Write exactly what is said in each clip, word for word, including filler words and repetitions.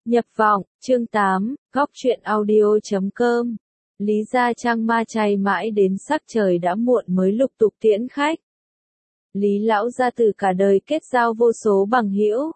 Nhập vọng, chương tám, góc truyện audio chấm com. Lý Gia Trang ma chay mãi đến sắc trời đã muộn mới lục tục tiễn khách. Lý lão gia tử cả đời kết giao vô số bằng hữu,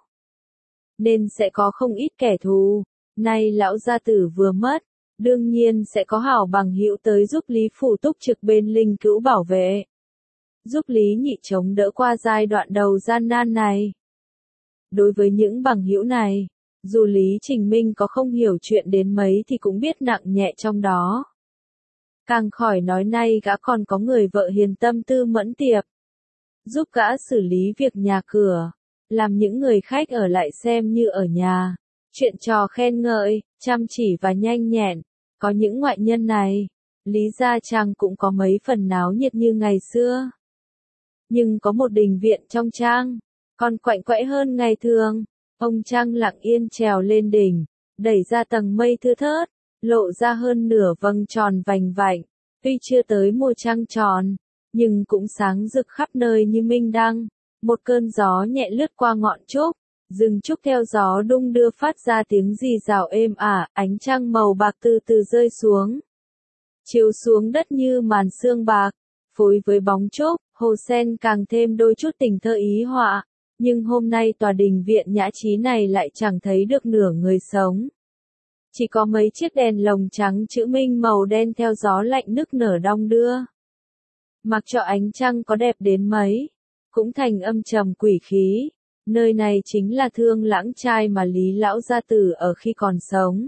nên sẽ có không ít kẻ thù. Nay lão gia tử vừa mất, đương nhiên sẽ có hảo bằng hữu tới giúp Lý phủ túc trực bên linh cữu bảo vệ, giúp Lý nhị chống đỡ qua giai đoạn đầu gian nan này. Đối với những bằng hữu này, dù Lý Trình Minh có không hiểu chuyện đến mấy thì cũng biết nặng nhẹ trong đó. Càng khỏi nói nay gã còn có người vợ hiền tâm tư mẫn tiệp, giúp gã xử lý việc nhà cửa, làm những người khách ở lại xem như ở nhà, chuyện trò khen ngợi, chăm chỉ và nhanh nhẹn. Có những ngoại nhân này, Lý Gia Trang cũng có mấy phần náo nhiệt như ngày xưa. Nhưng có một đình viện trong trang, còn quạnh quẽ hơn ngày thường. Ông Trăng lặng yên trèo lên đỉnh, đẩy ra tầng mây thưa thớt, lộ ra hơn nửa vầng tròn vành vạnh. Tuy chưa tới mùa trăng tròn, nhưng cũng sáng rực khắp nơi như minh đăng. Một cơn gió nhẹ lướt qua ngọn trúc, rừng trúc theo gió đung đưa phát ra tiếng rì rào êm ả, ánh trăng màu bạc từ từ rơi xuống, chiếu xuống đất như màn sương bạc, phối với bóng trúc, hồ sen càng thêm đôi chút tình thơ ý họa. Nhưng hôm nay tòa đình viện nhã trí này lại chẳng thấy được nửa người sống. Chỉ có mấy chiếc đèn lồng trắng chữ minh màu đen theo gió lạnh nức nở đong đưa. Mặc cho ánh trăng có đẹp đến mấy, cũng thành âm trầm quỷ khí. Nơi này chính là Thương Lãng Trai mà Lý lão gia tử ở khi còn sống.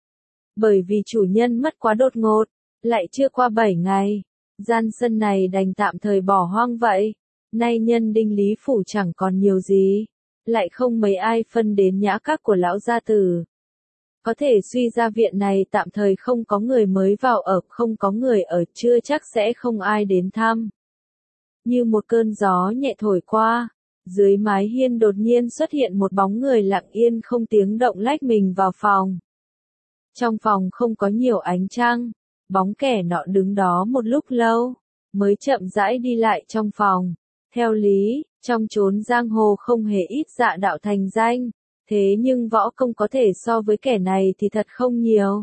Bởi vì chủ nhân mất quá đột ngột, lại chưa qua bảy ngày, gian sân này đành tạm thời bỏ hoang vậy. Nay nhân đinh Lý phủ chẳng còn nhiều gì, lại không mấy ai phân đến nhã các của lão gia tử. Có thể suy ra viện này tạm thời không có người mới vào ở, không có người ở, chưa chắc sẽ không ai đến thăm. Như một cơn gió nhẹ thổi qua, dưới mái hiên đột nhiên xuất hiện một bóng người lặng yên không tiếng động lách mình vào phòng. Trong phòng không có nhiều ánh trăng, bóng kẻ nọ đứng đó một lúc lâu, mới chậm rãi đi lại trong phòng. Theo lý, trong chốn giang hồ không hề ít dạ đạo thành danh, thế nhưng võ công có thể so với kẻ này thì thật không nhiều.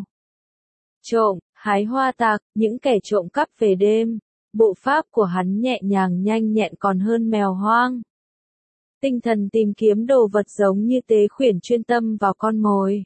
Trộm, hái hoa tạc, những kẻ trộm cắp về đêm, bộ pháp của hắn nhẹ nhàng nhanh nhẹn còn hơn mèo hoang. Tinh thần tìm kiếm đồ vật giống như tế khuyển chuyên tâm vào con mồi.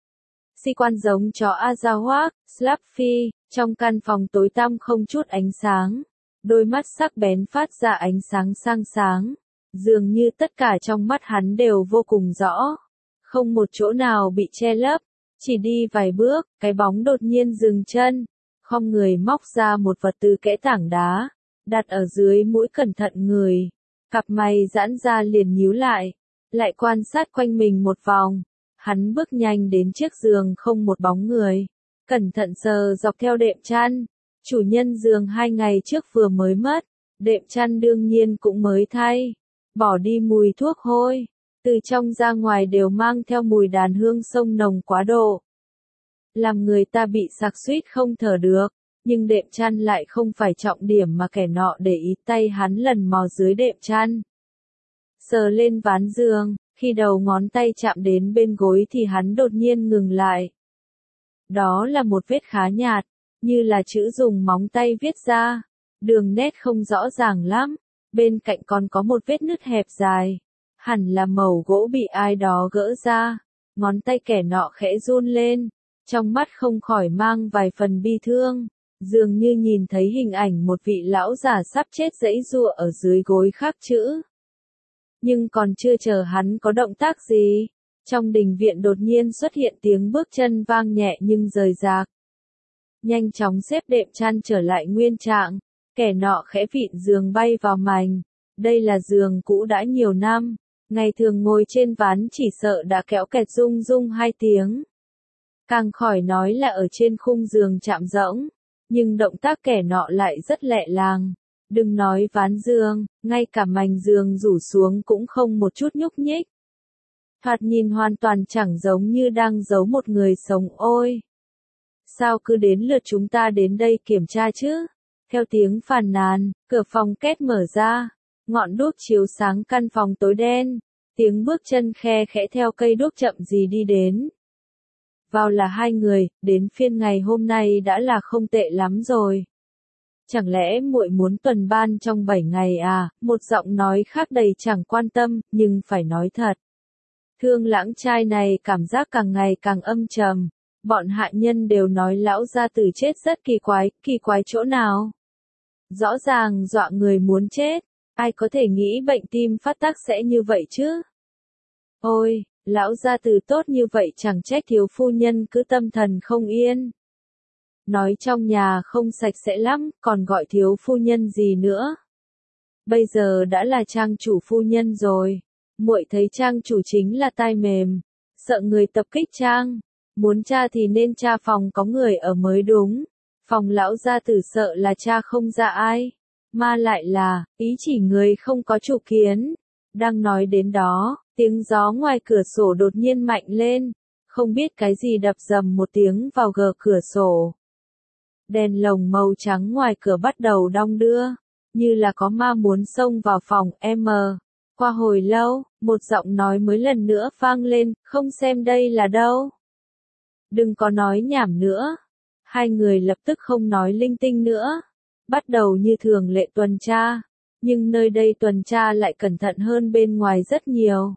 Si quan giống chó Azawak, Slappy, trong căn phòng tối tăm không chút ánh sáng. Đôi mắt sắc bén phát ra ánh sáng sang sáng, dường như tất cả trong mắt hắn đều vô cùng rõ, không một chỗ nào bị che lấp. Chỉ đi vài bước, cái bóng đột nhiên dừng chân, khom người móc ra một vật từ kẽ tảng đá, đặt ở dưới mũi cẩn thận người. Cặp mày giãn ra liền nhíu lại, lại quan sát quanh mình một vòng. Hắn bước nhanh đến chiếc giường không một bóng người, cẩn thận sờ dọc theo đệm chăn. Chủ nhân giường hai ngày trước vừa mới mất, đệm chăn đương nhiên cũng mới thay, bỏ đi mùi thuốc hôi, từ trong ra ngoài đều mang theo mùi đàn hương sông nồng quá độ, làm người ta bị sặc suýt không thở được. Nhưng đệm chăn lại không phải trọng điểm mà kẻ nọ để ý. Tay hắn lần mò dưới đệm chăn, sờ lên ván giường, khi đầu ngón tay chạm đến bên gối thì hắn đột nhiên ngừng lại. Đó là một vết khá nhạt, như là chữ dùng móng tay viết ra, đường nét không rõ ràng lắm, bên cạnh còn có một vết nứt hẹp dài, hẳn là mẩu gỗ bị ai đó gỡ ra. Ngón tay kẻ nọ khẽ run lên, trong mắt không khỏi mang vài phần bi thương, dường như nhìn thấy hình ảnh một vị lão già sắp chết giãy giụa ở dưới gối khắc chữ. Nhưng còn chưa chờ hắn có động tác gì, trong đình viện đột nhiên xuất hiện tiếng bước chân vang nhẹ nhưng rời rạc. Nhanh chóng xếp đệm chăn trở lại nguyên trạng, kẻ nọ khẽ vịn giường bay vào mành. Đây là giường cũ đã nhiều năm, ngày thường ngồi trên ván chỉ sợ đã kéo kẹt rung rung hai tiếng. Càng khỏi nói là ở trên khung giường chạm rỗng, nhưng động tác kẻ nọ lại rất lẹ làng. Đừng nói ván giường, ngay cả mành giường rủ xuống cũng không một chút nhúc nhích. Thoạt nhìn hoàn toàn chẳng giống như đang giấu một người sống. Ôi! Sao cứ đến lượt chúng ta đến đây kiểm tra chứ? Theo tiếng phàn nàn, cửa phòng két mở ra, ngọn đuốc chiếu sáng căn phòng tối đen, tiếng bước chân khe khẽ theo cây đuốc chậm gì đi đến. vào là hai người, đến phiên ngày hôm nay đã là không tệ lắm rồi. Chẳng lẽ muội muốn tuần ban trong bảy ngày à? Một giọng nói khác đầy chẳng quan tâm, nhưng phải nói thật. Thương Lãng trai này cảm giác càng ngày càng âm trầm. Bọn hạ nhân đều nói lão gia tử chết rất kỳ quái, kỳ quái chỗ nào? Rõ ràng dọa người muốn chết, ai có thể nghĩ bệnh tim phát tác sẽ như vậy chứ? Ôi, lão gia tử tốt như vậy chẳng trách thiếu phu nhân cứ tâm thần không yên. Nói trong nhà không sạch sẽ lắm, còn gọi thiếu phu nhân gì nữa? Bây giờ đã là trang chủ phu nhân rồi. Muội thấy trang chủ chính là tai mềm, sợ người tập kích trang. Muốn tra thì nên tra phòng có người ở mới đúng. Phòng lão gia tử sợ là tra không ra ai. Mà lại là, ý chỉ người không có chủ kiến. Đang nói đến đó, tiếng gió ngoài cửa sổ đột nhiên mạnh lên. Không biết cái gì đập rầm một tiếng vào gờ cửa sổ. Đèn lồng màu trắng ngoài cửa bắt đầu đong đưa. Như là có ma muốn xông vào phòng em. Qua hồi lâu, một giọng nói mới lần nữa vang lên, không xem đây là đâu. Đừng có nói nhảm nữa. Hai người lập tức không nói linh tinh nữa. Bắt đầu như thường lệ tuần tra. Nhưng nơi đây tuần tra lại cẩn thận hơn bên ngoài rất nhiều.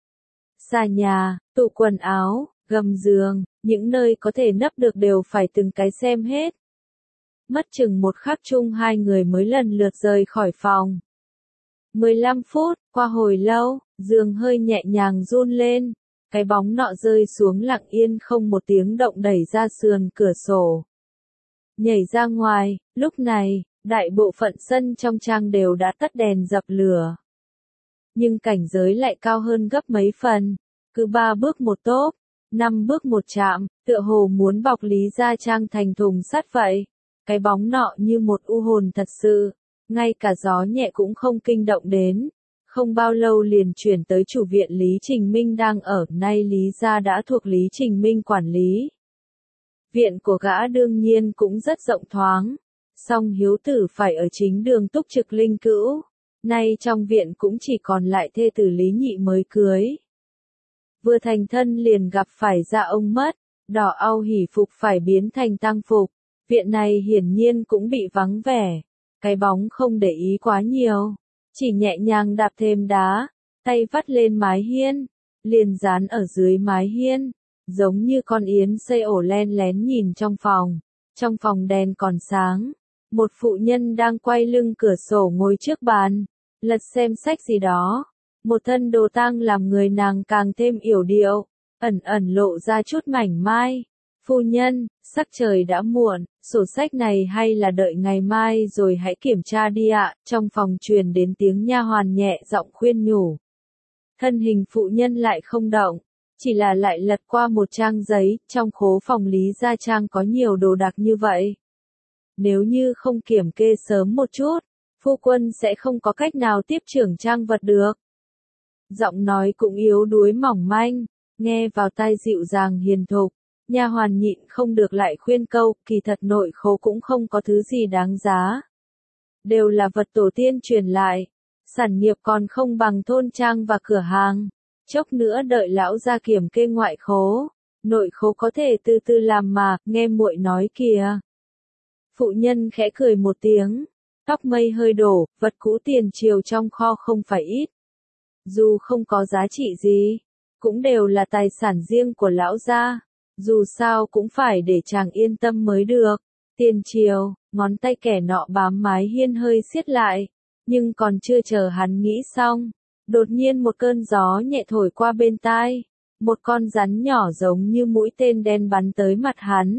Xà nhà, tủ quần áo, gầm giường, những nơi có thể nấp được đều phải từng cái xem hết. Mất chừng một khắc chung hai người mới lần lượt rời khỏi phòng. mười lăm phút, qua hồi lâu, giường hơi nhẹ nhàng run lên. Cái bóng nọ rơi xuống lặng yên không một tiếng động đẩy ra sườn cửa sổ. Nhảy ra ngoài, lúc này, đại bộ phận sân trong trang đều đã tắt đèn dập lửa. Nhưng cảnh giới lại cao hơn gấp mấy phần. Cứ ba bước một tốp, năm bước một chạm, tựa hồ muốn bọc Lý Gia Trang thành thùng sắt vậy. Cái bóng nọ như một u hồn thật sự, ngay cả gió nhẹ cũng không kinh động đến. Không bao lâu liền chuyển tới chủ viện Lý Trình Minh đang ở, nay Lý Gia đã thuộc Lý Trình Minh quản lý. Viện của gã đương nhiên cũng rất rộng thoáng, song hiếu tử phải ở chính đường túc trực linh cữu. Nay trong viện cũng chỉ còn lại thê tử Lý Nhị mới cưới. Vừa thành thân liền gặp phải gia ông mất, đỏ au hỉ phục phải biến thành tang phục. Viện này hiển nhiên cũng bị vắng vẻ. Cái bóng không để ý quá nhiều, chỉ nhẹ nhàng đạp thêm đá, tay vắt lên mái hiên, liền dán ở dưới mái hiên, giống như con yến xây ổ len lén nhìn trong phòng. Trong phòng đèn còn sáng, một phụ nhân đang quay lưng cửa sổ ngồi trước bàn, lật xem sách gì đó. Một thân đồ tang làm người nàng càng thêm yểu điệu, ẩn ẩn lộ ra chút mảnh mai. Phu nhân, sắc trời đã muộn, sổ sách này hay là đợi ngày mai rồi hãy kiểm tra đi ạ. Trong phòng truyền đến tiếng nha hoàn nhẹ giọng khuyên nhủ. Thân hình phụ nhân lại không động, chỉ là lại lật qua một trang giấy. Trong khố phòng Lý Gia Trang có nhiều đồ đạc như vậy. Nếu như không kiểm kê sớm một chút, phu quân sẽ không có cách nào tiếp trưởng trang vật được. Giọng nói cũng yếu đuối mỏng manh, nghe vào tai dịu dàng hiền thục. Nha hoàn nhịn không được lại khuyên câu, kỳ thật nội khố cũng không có thứ gì đáng giá. Đều là vật tổ tiên truyền lại, sản nghiệp còn không bằng thôn trang và cửa hàng. Chốc nữa đợi lão ra kiểm kê ngoại khố, nội khố có thể từ từ làm mà, nghe muội nói kìa. Phụ nhân khẽ cười một tiếng, tóc mây hơi đổ, vật cũ tiền triều trong kho không phải ít. Dù không có giá trị gì, cũng đều là tài sản riêng của lão gia. Dù sao cũng phải để chàng yên tâm mới được. Tiền triều, ngón tay kẻ nọ bám mái hiên hơi siết lại. Nhưng còn chưa chờ hắn nghĩ xong. Đột nhiên một cơn gió nhẹ thổi qua bên tai. Một con rắn nhỏ giống như mũi tên đen bắn tới mặt hắn.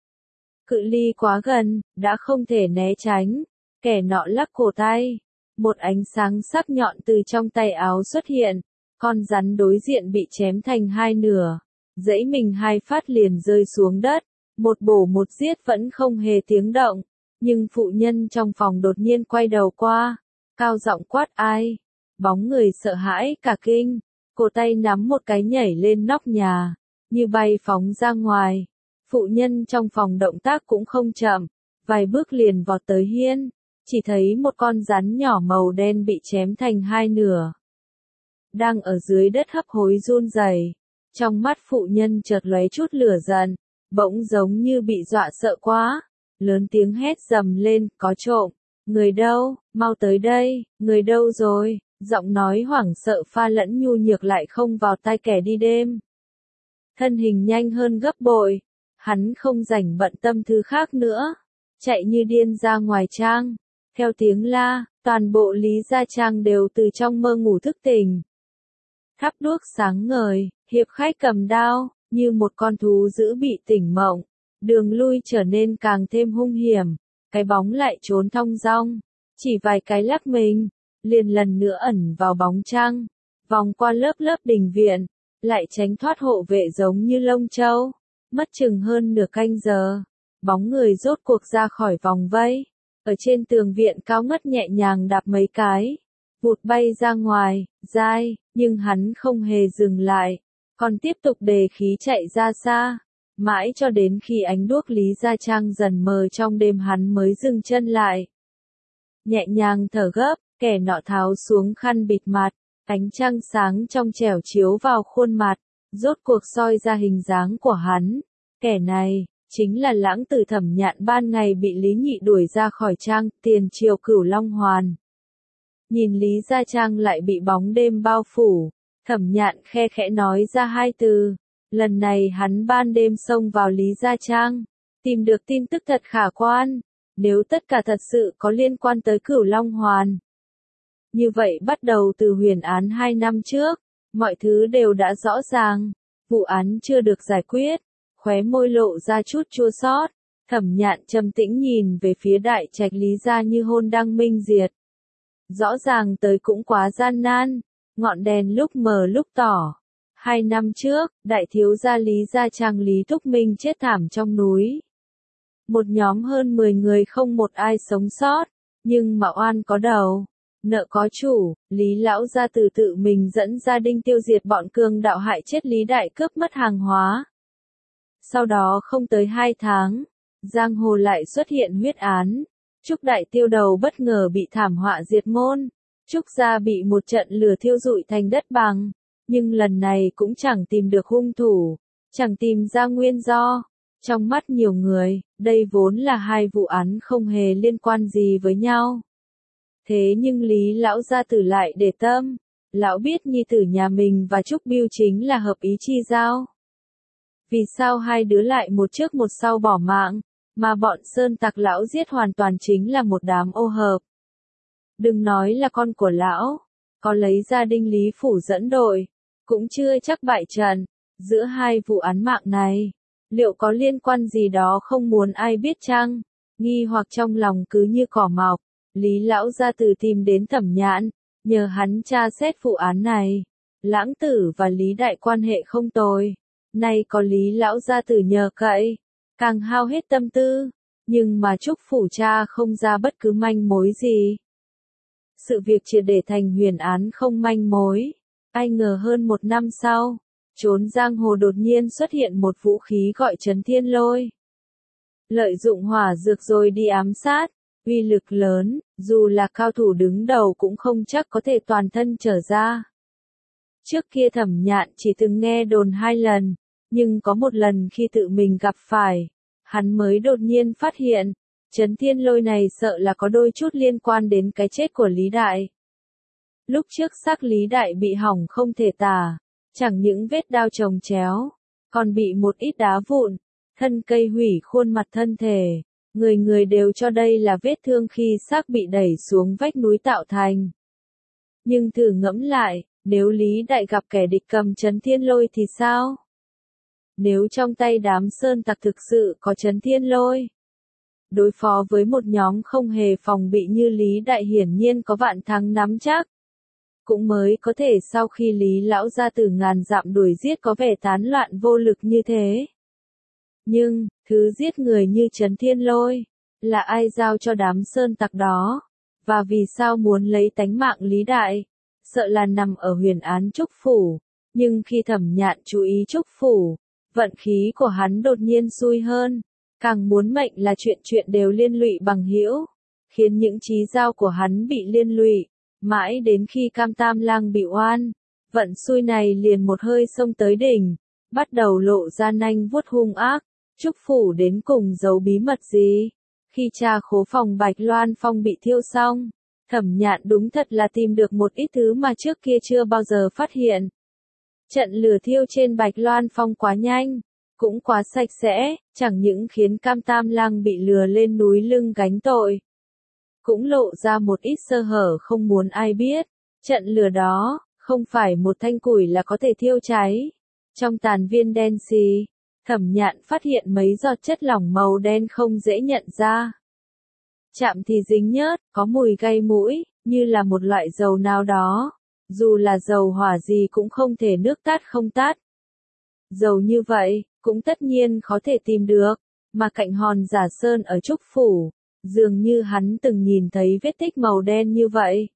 Cự ly quá gần, đã không thể né tránh. Kẻ nọ lắc cổ tay. Một ánh sáng sắc nhọn từ trong tay áo xuất hiện. Con rắn đối diện bị chém thành hai nửa. Dãy mình hai phát liền rơi xuống đất, một bổ một giết vẫn không hề tiếng động, nhưng phụ nhân trong phòng đột nhiên quay đầu qua, cao giọng quát ai, bóng người sợ hãi cả kinh, cổ tay nắm một cái nhảy lên nóc nhà, như bay phóng ra ngoài, phụ nhân trong phòng động tác cũng không chậm, vài bước liền vọt tới hiên, chỉ thấy một con rắn nhỏ màu đen bị chém thành hai nửa, đang ở dưới đất hấp hối run rẩy. Trong mắt phụ nhân chợt lóe chút lửa giận, bỗng giống như bị dọa sợ quá, lớn tiếng hét dầm lên, có trộm, người đâu, mau tới đây, người đâu rồi, giọng nói hoảng sợ pha lẫn nhu nhược lại không vào tai kẻ đi đêm. Thân hình nhanh hơn gấp bội, hắn không rảnh bận tâm thứ khác nữa, chạy như điên ra ngoài trang, theo tiếng la, toàn bộ Lý Gia Trang đều từ trong mơ ngủ thức tỉnh. Thắp đuốc sáng ngời, hiệp khách cầm đao, như một con thú dữ bị tỉnh mộng, đường lui trở nên càng thêm hung hiểm, cái bóng lại trốn thong dong, chỉ vài cái lắc mình, liền lần nữa ẩn vào bóng trăng, vòng qua lớp lớp đình viện, lại tránh thoát hộ vệ giống như lông châu, mất chừng hơn nửa canh giờ, bóng người rốt cuộc ra khỏi vòng vây, ở trên tường viện cao ngất nhẹ nhàng đạp mấy cái, vụt bay ra ngoài, dai, nhưng hắn không hề dừng lại, còn tiếp tục đề khí chạy ra xa, mãi cho đến khi ánh đuốc Lý Gia Trang dần mờ trong đêm hắn mới dừng chân lại. Nhẹ nhàng thở gấp, kẻ nọ tháo xuống khăn bịt mặt, ánh trăng sáng trong trẻo chiếu vào khuôn mặt, rốt cuộc soi ra hình dáng của hắn. Kẻ này, chính là lãng tử Thẩm Nhạn ban ngày bị Lý Nhị đuổi ra khỏi trang, tiền triều Cửu Long Hoàn. Nhìn Lý Gia Trang lại bị bóng đêm bao phủ, Thẩm Nhạn khe khẽ nói ra hai từ. Lần này hắn ban đêm xông vào Lý Gia Trang, tìm được tin tức thật khả quan, nếu tất cả thật sự có liên quan tới Cửu Long Hoàn. Như vậy bắt đầu từ huyền án hai năm trước, mọi thứ đều đã rõ ràng, vụ án chưa được giải quyết, khóe môi lộ ra chút chua xót. Thẩm Nhạn trầm tĩnh nhìn về phía đại trạch Lý Gia như hôn đăng minh diệt. Rõ ràng tới cũng quá gian nan, ngọn đèn lúc mờ lúc tỏ. Hai năm trước, đại thiếu gia Lý Gia Trang Lý Thúc Minh chết thảm trong núi. Một nhóm hơn mười người không một ai sống sót, nhưng mà oan có đầu, nợ có chủ, Lý Lão gia từ tự mình dẫn gia đình tiêu diệt bọn cường đạo hại chết Lý Đại cướp mất hàng hóa. Sau đó không tới hai tháng, giang hồ lại xuất hiện huyết án, Trúc Đại Tiêu đầu bất ngờ bị thảm họa diệt môn, Trúc gia bị một trận lửa thiêu rụi thành đất bằng. Nhưng lần này cũng chẳng tìm được hung thủ, chẳng tìm ra nguyên do. Trong mắt nhiều người, đây vốn là hai vụ án không hề liên quan gì với nhau. Thế nhưng Lý Lão gia tử lại để tâm, lão biết nhi tử nhà mình và Trúc Bưu chính là hợp ý chi giao. Vì sao hai đứa lại một trước một sau bỏ mạng, mà bọn sơn tặc lão giết hoàn toàn chính là một đám ô hợp. Đừng nói là con của lão, có lấy gia đình Lý phủ dẫn đội, cũng chưa chắc bại trận. Giữa hai vụ án mạng này, liệu có liên quan gì đó không muốn ai biết chăng? Nghi hoặc trong lòng cứ như cỏ mọc, Lý Lão gia tử tìm đến Thẩm Nhạn, nhờ hắn tra xét vụ án này. Lãng tử và Lý Đại quan hệ không tồi, nay có Lý Lão gia tử nhờ cậy, càng hao hết tâm tư, nhưng mà Trúc phủ tra không ra bất cứ manh mối gì. Sự việc triệt để thành huyền án không manh mối. Ai ngờ hơn một năm sau, trốn giang hồ đột nhiên xuất hiện một vũ khí gọi Chấn Thiên Lôi. Lợi dụng hỏa dược rồi đi ám sát, uy lực lớn, dù là cao thủ đứng đầu cũng không chắc có thể toàn thân trở ra. Trước kia Thẩm Nhạn chỉ từng nghe đồn hai lần, nhưng có một lần khi tự mình gặp phải, hắn mới đột nhiên phát hiện, Chấn Thiên Lôi này sợ là có đôi chút liên quan đến cái chết của Lý Đại. Lúc trước xác Lý Đại bị hỏng không thể tả, chẳng những vết đao chồng chéo, còn bị một ít đá vụn, thân cây hủy khuôn mặt thân thể, người người đều cho đây là vết thương khi xác bị đẩy xuống vách núi tạo thành. Nhưng thử ngẫm lại, nếu Lý Đại gặp kẻ địch cầm Chấn Thiên Lôi thì sao? Nếu trong tay đám sơn tặc thực sự có Chấn Thiên Lôi, đối phó với một nhóm không hề phòng bị như Lý Đại hiển nhiên có vạn thắng nắm chắc. Cũng mới có thể sau khi Lý Lão gia tử ngàn dặm đuổi giết có vẻ tán loạn vô lực như thế. Nhưng, thứ giết người như Chấn Thiên Lôi, là ai giao cho đám sơn tặc đó? Và vì sao muốn lấy tánh mạng Lý Đại? Sợ là nằm ở huyền án Trúc phủ. Nhưng khi Thẩm Nhạn chú ý Trúc phủ, vận khí của hắn đột nhiên xui hơn. Càng muốn mệnh là chuyện chuyện đều liên lụy bằng hữu, khiến những chí giao của hắn bị liên lụy. Mãi đến khi Cam Tam Lang bị oan, vận xui này liền một hơi xông tới đỉnh, bắt đầu lộ ra nanh vuốt hung ác. Trúc phủ đến cùng giấu bí mật gì? Khi tra khố phòng Bạch Loan Phong bị thiêu xong, Thẩm Nhạn đúng thật là tìm được một ít thứ mà trước kia chưa bao giờ phát hiện. Trận lửa thiêu trên Bạch Loan Phong quá nhanh, cũng quá sạch sẽ, chẳng những khiến Cam Tam Lang bị lừa lên núi lưng gánh tội, cũng lộ ra một ít sơ hở không muốn ai biết. Trận lửa đó, không phải một thanh củi là có thể thiêu cháy. Trong tàn viên đen xì, Thẩm Nhạn phát hiện mấy giọt chất lỏng màu đen không dễ nhận ra. Chạm thì dính nhớt, có mùi gây mũi, như là một loại dầu nào đó. Dù là dầu hỏa gì cũng không thể nước tát không tát. Dầu như vậy, cũng tất nhiên khó thể tìm được, mà cạnh hòn Giả Sơn ở Trúc phủ, dường như hắn từng nhìn thấy vết tích màu đen như vậy.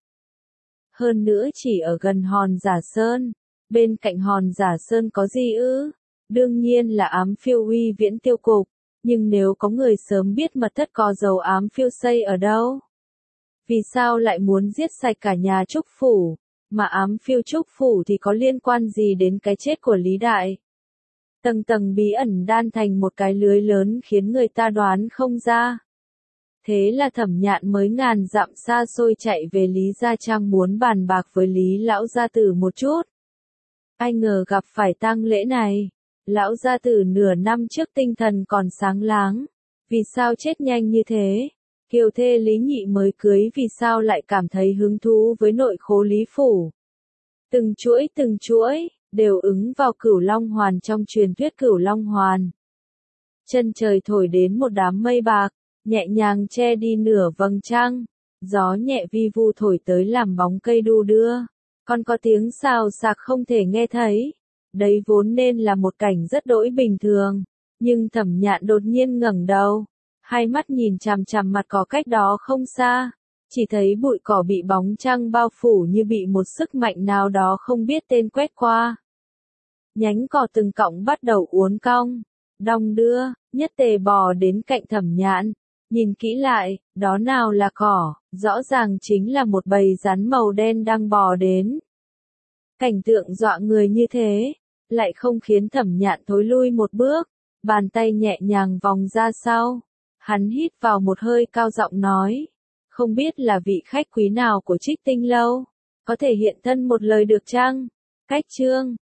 Hơn nữa chỉ ở gần hòn Giả Sơn, bên cạnh hòn Giả Sơn có gì ư? Đương nhiên là ám phiêu uy viễn tiêu cục, nhưng nếu có người sớm biết mật thất có dầu ám phiêu xây ở đâu? Vì sao lại muốn giết sạch cả nhà Trúc phủ, mà ám phiêu Trúc phủ thì có liên quan gì đến cái chết của Lý Đại? Tầng tầng bí ẩn đan thành một cái lưới lớn khiến người ta đoán không ra. Thế là Thẩm Nhạn mới ngàn dặm xa xôi chạy về Lý Gia Trang muốn bàn bạc với Lý lão gia tử một chút. Ai ngờ gặp phải tang lễ này, lão gia tử nửa năm trước tinh thần còn sáng láng, vì sao chết nhanh như thế? Kiều thê Lý Nhị mới cưới vì sao lại cảm thấy hứng thú với nội khố Lý phủ? Từng chuỗi từng chuỗi, đều ứng vào Cửu Long Hoàn trong truyền thuyết Cửu Long Hoàn. Chân trời thổi đến một đám mây bạc, nhẹ nhàng che đi nửa vầng trăng, gió nhẹ vi vu thổi tới làm bóng cây đu đưa, còn có tiếng xào xạc không thể nghe thấy. Đấy vốn nên là một cảnh rất đỗi bình thường, nhưng Thẩm Nhạn đột nhiên ngẩng đầu, hai mắt nhìn chằm chằm mặt cỏ cách đó không xa, chỉ thấy bụi cỏ bị bóng trăng bao phủ như bị một sức mạnh nào đó không biết tên quét qua. Nhánh cỏ từng cọng bắt đầu uốn cong, đong đưa, nhất tề bò đến cạnh Thẩm Nhạn, nhìn kỹ lại, đó nào là cỏ, rõ ràng chính là một bầy rắn màu đen đang bò đến. Cảnh tượng dọa người như thế, lại không khiến Thẩm Nhạn thối lui một bước, bàn tay nhẹ nhàng vòng ra sau. Hắn hít vào một hơi cao giọng nói, không biết là vị khách quý nào của Trích Tinh lâu, có thể hiện thân một lời được chăng? Cách chương